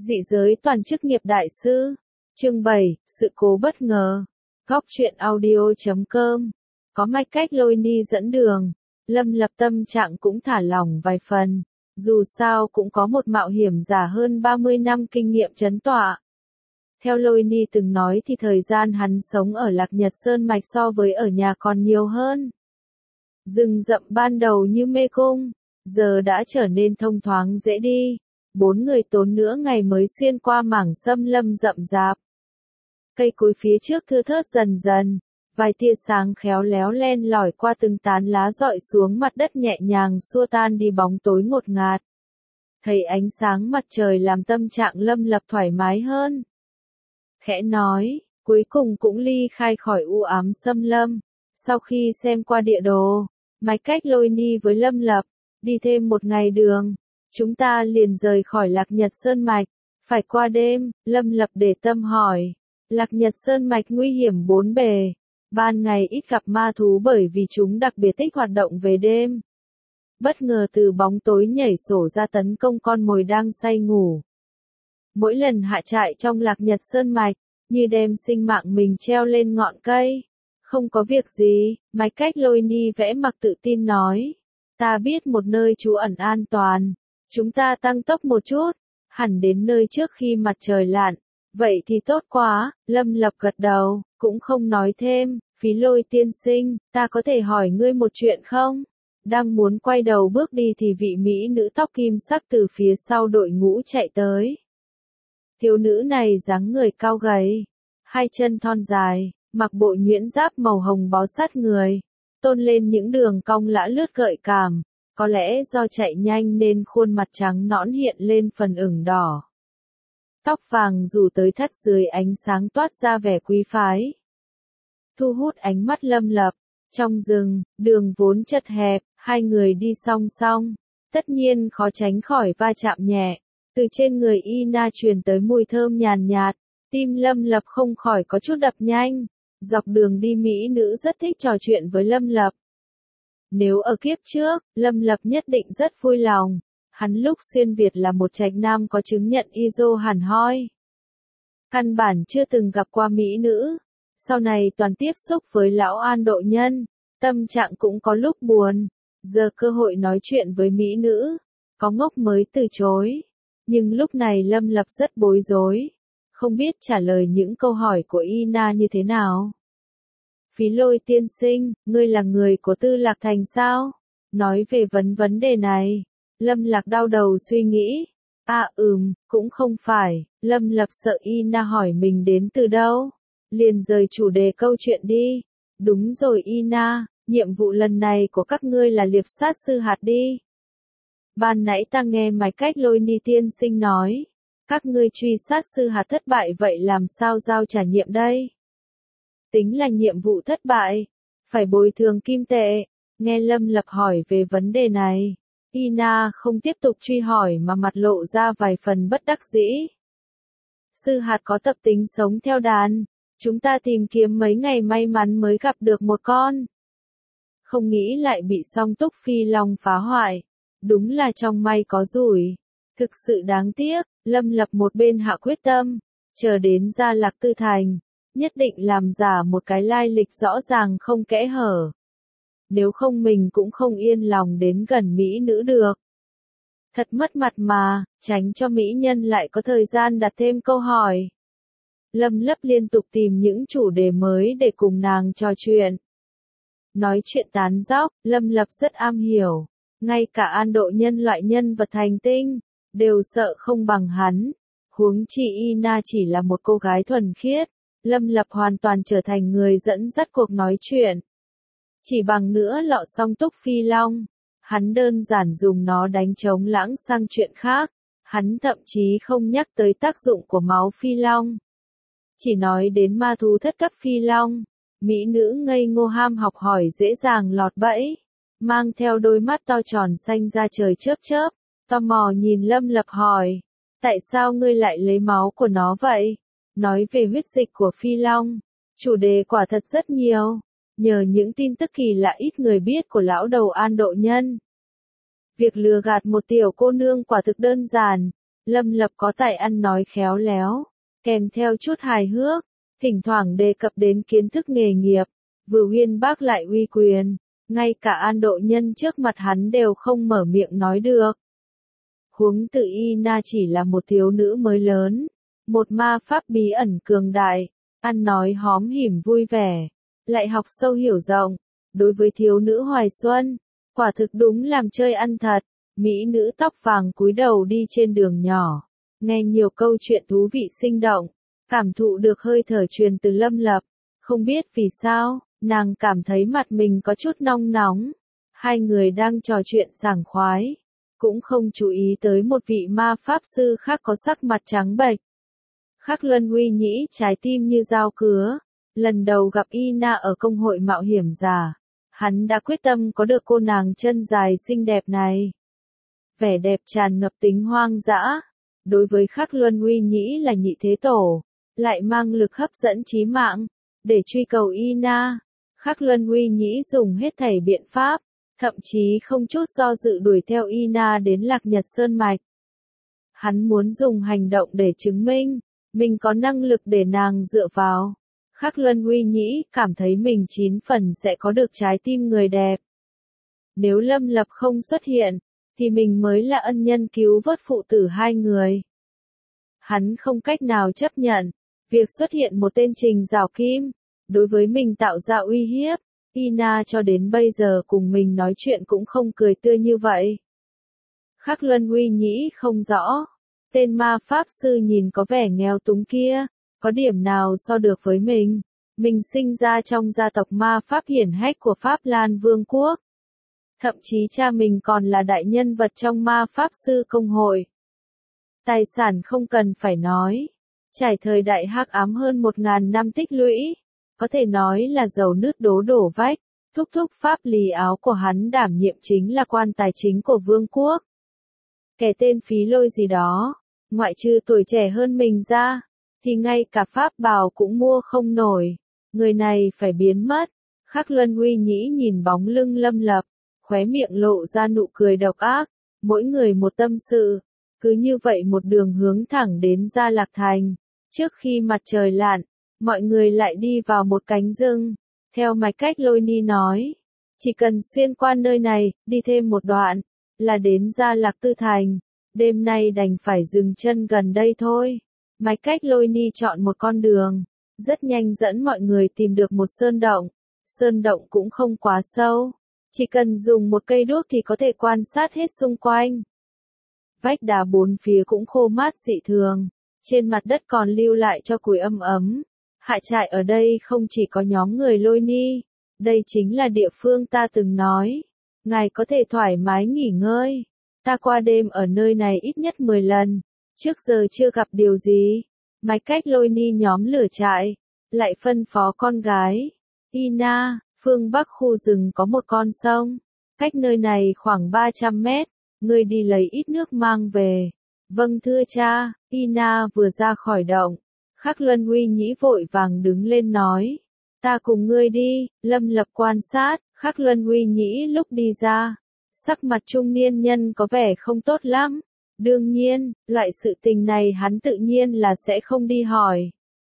Dị giới toàn chức nghiệp đại sư. Chương 7, sự cố bất ngờ. Góc truyện audio.com. Có Mike Cách Lôi Ni dẫn đường, Lâm Lập tâm trạng cũng thả lỏng vài phần. Dù sao cũng có một mạo hiểm giả hơn 30 năm kinh nghiệm trấn tọa. Theo Lôi Ni từng nói thì thời gian hắn sống ở Lạc Nhật Sơn Mạch so với ở nhà còn nhiều hơn. Rừng rậm ban đầu như mê cung, giờ đã trở nên thông thoáng dễ đi. 4 người tốn nửa ngày mới xuyên qua mảng xâm lâm rậm rạp. Cây cối phía trước thưa thớt dần dần, vài tia sáng khéo léo len lỏi qua từng tán lá rọi xuống mặt đất nhẹ nhàng xua tan đi bóng tối ngột ngạt. Thấy ánh sáng mặt trời làm tâm trạng Lâm Lập thoải mái hơn. Khẽ nói, cuối cùng cũng ly khai khỏi u ám xâm lâm. Sau khi xem qua địa đồ, Mike Cách Lôi Ni với Lâm Lập, đi thêm một ngày đường, chúng ta liền rời khỏi Lạc Nhật Sơn Mạch. Phải qua đêm, Lâm Lập để tâm hỏi. Lạc Nhật Sơn Mạch nguy hiểm bốn bề. Ban ngày ít gặp ma thú bởi vì chúng đặc biệt thích hoạt động về đêm. Bất ngờ từ bóng tối nhảy sổ ra tấn công con mồi đang say ngủ. Mỗi lần hạ trại trong Lạc Nhật Sơn Mạch, như đem sinh mạng mình treo lên ngọn cây. Không có việc gì, Mike Cách Lôi Ni vẽ mặt tự tin nói. Ta biết một nơi trú ẩn an toàn. Chúng ta tăng tốc một chút, hẳn đến nơi trước khi mặt trời lặn. Vậy thì tốt quá, Lâm Lập gật đầu, cũng không nói thêm. Phí Lôi tiên sinh, ta có thể hỏi ngươi một chuyện không? Đang muốn quay đầu bước đi thì vị mỹ nữ tóc kim sắc từ phía sau đội ngũ chạy tới. Thiếu nữ này dáng người cao gầy, hai chân thon dài, mặc bộ nhuyễn giáp màu hồng bó sát người, tôn lên những đường cong lả lướt gợi cảm. Có lẽ do chạy nhanh nên khuôn mặt trắng nõn hiện lên phần ửng đỏ. Tóc vàng rủ tới thắt dưới ánh sáng toát ra vẻ quý phái. Thu hút ánh mắt Lâm Lập. Trong rừng, đường vốn chật hẹp, hai người đi song song. Tất nhiên khó tránh khỏi va chạm nhẹ. Từ trên người Ina truyền tới mùi thơm nhàn nhạt. Tim Lâm Lập không khỏi có chút đập nhanh. Dọc đường đi mỹ nữ rất thích trò chuyện với Lâm Lập. Nếu ở kiếp trước, Lâm Lập nhất định rất vui lòng. Hắn lúc xuyên Việt là một trạch nam có chứng nhận ISO hẳn hoi. Căn bản chưa từng gặp qua mỹ nữ. Sau này toàn tiếp xúc với lão An Độ Nhân, tâm trạng cũng có lúc buồn. Giờ cơ hội nói chuyện với mỹ nữ, có ngốc mới từ chối. Nhưng lúc này Lâm Lập rất bối rối, không biết trả lời những câu hỏi của Ina như thế nào. Phí Lôi tiên sinh, ngươi là người của Tư Lạc Thành sao? Nói về vấn đề này, Lâm Lạc đau đầu suy nghĩ. Cũng không phải. Lâm Lập sợ Ina hỏi mình đến từ đâu. Liền rời chủ đề câu chuyện đi. Đúng rồi Ina, nhiệm vụ lần này của các ngươi là liệp sát sư hạt đi. Ban nãy ta nghe Mike Cách Lôi Ni tiên sinh nói. Các ngươi truy sát sư hạt thất bại vậy làm sao giao trả nhiệm đây? Tính là nhiệm vụ thất bại, phải bồi thường kim tệ. Nghe Lâm Lập hỏi về vấn đề này, Ina không tiếp tục truy hỏi mà mặt lộ ra vài phần bất đắc dĩ. Sư hạt có tập tính sống theo đàn, chúng ta tìm kiếm mấy ngày may mắn mới gặp được một con. Không nghĩ lại bị song túc phi long phá hoại, đúng là trong may có rủi. Thực sự đáng tiếc, Lâm Lập một bên hạ quyết tâm, chờ đến ra Lạc Tư Thành. Nhất định làm giả một cái lai lịch rõ ràng không kẽ hở. Nếu không mình cũng không yên lòng đến gần mỹ nữ được. Thật mất mặt mà, tránh cho mỹ nhân lại có thời gian đặt thêm câu hỏi. Lâm Lập liên tục tìm những chủ đề mới để cùng nàng trò chuyện. Nói chuyện tán dóc, Lâm Lập rất am hiểu. Ngay cả An Độ Nhân loại nhân vật thành tinh, đều sợ không bằng hắn. Huống chi Ina chỉ là một cô gái thuần khiết. Lâm Lập hoàn toàn trở thành người dẫn dắt cuộc nói chuyện. Chỉ bằng nữa lọ song túc phi long, hắn đơn giản dùng nó đánh trống lãng sang chuyện khác. Hắn thậm chí không nhắc tới tác dụng của máu phi long. Chỉ nói đến ma thú thất cấp phi long, mỹ nữ ngây ngô ham học hỏi dễ dàng lọt bẫy. Mang theo đôi mắt to tròn xanh ra trời chớp chớp, tò mò nhìn Lâm Lập hỏi. Tại sao ngươi lại lấy máu của nó vậy? Nói về huyết dịch của phi long, chủ đề quả thật rất nhiều, nhờ những tin tức kỳ lạ ít người biết của lão đầu An Độ Nhân. Việc lừa gạt một tiểu cô nương quả thực đơn giản, Lâm Lập có tài ăn nói khéo léo, kèm theo chút hài hước, thỉnh thoảng đề cập đến kiến thức nghề nghiệp, vừa uyên bác lại uy quyền, ngay cả An Độ Nhân trước mặt hắn đều không mở miệng nói được. Huống tự Ina chỉ là một thiếu nữ mới lớn, một ma pháp bí ẩn cường đại, ăn nói hóm hỉm vui vẻ, lại học sâu hiểu rộng, đối với thiếu nữ hoài xuân, quả thực đúng làm chơi ăn thật. Mỹ nữ tóc vàng cúi đầu đi trên đường nhỏ, nghe nhiều câu chuyện thú vị sinh động, cảm thụ được hơi thở truyền từ Lâm Lập, không biết vì sao, nàng cảm thấy mặt mình có chút nong nóng. Hai người đang trò chuyện sảng khoái, cũng không chú ý tới một vị ma pháp sư khác có sắc mặt trắng bệch. Khắc Luân Uy Nhĩ trái tim như dao cứa, lần đầu gặp Ina ở công hội mạo hiểm giả, hắn đã quyết tâm có được cô nàng chân dài xinh đẹp này. Vẻ đẹp tràn ngập tính hoang dã, đối với Khắc Luân Uy Nhĩ là nhị thế tổ, lại mang lực hấp dẫn chí mạng, để truy cầu Ina. Khắc Luân Uy Nhĩ dùng hết thảy biện pháp, thậm chí không chút do dự đuổi theo Ina đến Lạc Nhật Sơn Mạch. Hắn muốn dùng hành động để chứng minh, mình có năng lực để nàng dựa vào. Khắc Luân Uy Nhĩ cảm thấy mình 9 phần sẽ có được trái tim người đẹp. Nếu Lâm Lập không xuất hiện, thì mình mới là ân nhân cứu vớt phụ tử hai người. Hắn không cách nào chấp nhận, việc xuất hiện một tên Trình Giảo Kim, đối với mình tạo ra uy hiếp. Ina cho đến bây giờ cùng mình nói chuyện cũng không cười tươi như vậy. Khắc Luân Uy Nhĩ không rõ, tên ma pháp sư nhìn có vẻ nghèo túng kia, có điểm nào so được với mình. Mình sinh ra trong gia tộc ma pháp hiển hách của Pháp Lan Vương quốc. Thậm chí cha mình còn là đại nhân vật trong ma pháp sư công hội. Tài sản không cần phải nói. Trải thời đại hắc ám hơn 1000 năm tích lũy. Có thể nói là dầu nứt đổ vách. Thúc thúc pháp lý áo của hắn đảm nhiệm chính là quan tài chính của vương quốc. Kẻ tên Phí Lôi gì đó, ngoại trừ tuổi trẻ hơn mình ra, thì ngay cả pháp bào cũng mua không nổi. Người này phải biến mất. Khắc Luân Uy Nhĩ nhìn bóng lưng Lâm Lập, khóe miệng lộ ra nụ cười độc ác, mỗi người một tâm sự, cứ như vậy một đường hướng thẳng đến Gia Lạc Thành. Trước khi mặt trời lặn, mọi người lại đi vào một cánh rừng. Theo mạch cách Lôi Ni nói, chỉ cần xuyên qua nơi này, đi thêm một đoạn, là đến Gia Lạc Tư Thành. Đêm nay đành phải dừng chân gần đây thôi. Mạch cách Lôi Ni chọn một con đường, rất nhanh dẫn mọi người tìm được một sơn động. Sơn động cũng không quá sâu, chỉ cần dùng một cây đuốc thì có thể quan sát hết xung quanh. Vách đá bốn phía cũng khô mát dị thường, trên mặt đất còn lưu lại cho củi ấm. Hạ trại ở đây không chỉ có nhóm người Lôi Ni, đây chính là địa phương ta từng nói. Ngài có thể thoải mái nghỉ ngơi. Ta qua đêm ở nơi này ít nhất 10 lần, trước giờ chưa gặp điều gì. Mạch cách Lôi Ni nhóm lửa trại, lại phân phó con gái. Ina, phương bắc khu rừng có một con sông, cách nơi này khoảng 300 mét, ngươi đi lấy ít nước mang về. Vâng thưa cha. Ina vừa ra khỏi động, Khắc Luân Uy Nhĩ vội vàng đứng lên nói, ta cùng ngươi đi. Lâm Lập quan sát, Khắc Luân Uy Nhĩ lúc đi ra, sắc mặt trung niên nhân có vẻ không tốt lắm. Đương nhiên, loại sự tình này hắn tự nhiên là sẽ không đi hỏi.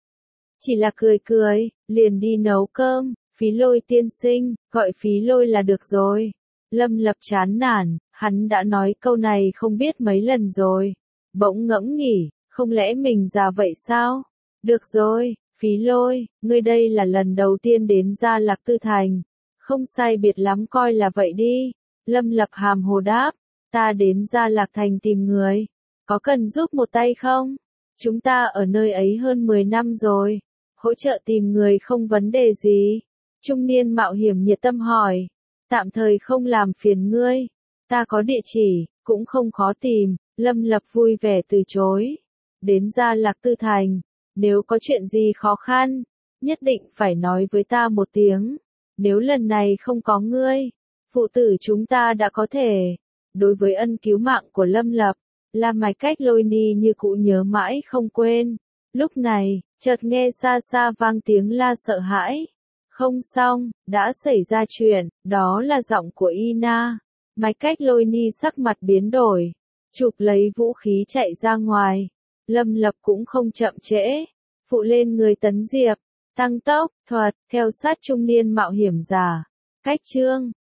Chỉ là cười, liền đi nấu cơm. Phí Lôi tiên sinh, gọi Phí Lôi là được rồi. Lâm Lập chán nản, hắn đã nói câu này không biết mấy lần rồi. Bỗng ngẫm nghĩ, không lẽ mình già vậy sao? Được rồi, Phí Lôi, ngươi đây là lần đầu tiên đến Gia Lạc Tư Thành. Không sai biệt lắm coi là vậy đi. Lâm Lập hàm hồ đáp, ta đến Gia Lạc Thành tìm người. Có cần giúp một tay không? Chúng ta ở nơi ấy hơn 10 năm rồi. Hỗ trợ tìm người không vấn đề gì. Trung niên mạo hiểm nhiệt tâm hỏi. Tạm thời không làm phiền ngươi. Ta có địa chỉ, cũng không khó tìm. Lâm Lập vui vẻ từ chối. Đến Gia Lạc Tư Thành, nếu có chuyện gì khó khăn, nhất định phải nói với ta một tiếng. Nếu lần này không có ngươi, phụ tử chúng ta đã có thể. Đối với ân cứu mạng của Lâm Lập, là mạch cách Lôi Ni như cũ nhớ mãi không quên. Lúc này, chợt nghe xa xa vang tiếng la sợ hãi. Không xong, đã xảy ra chuyện, đó là giọng của Ina. Mạch cách Lôi Ni sắc mặt biến đổi. Chụp lấy vũ khí chạy ra ngoài. Lâm Lập cũng không chậm trễ. Phụ lên người Tấn Diệp. Tăng tốc, thuật, theo sát trung niên mạo hiểm giả. Cách chương.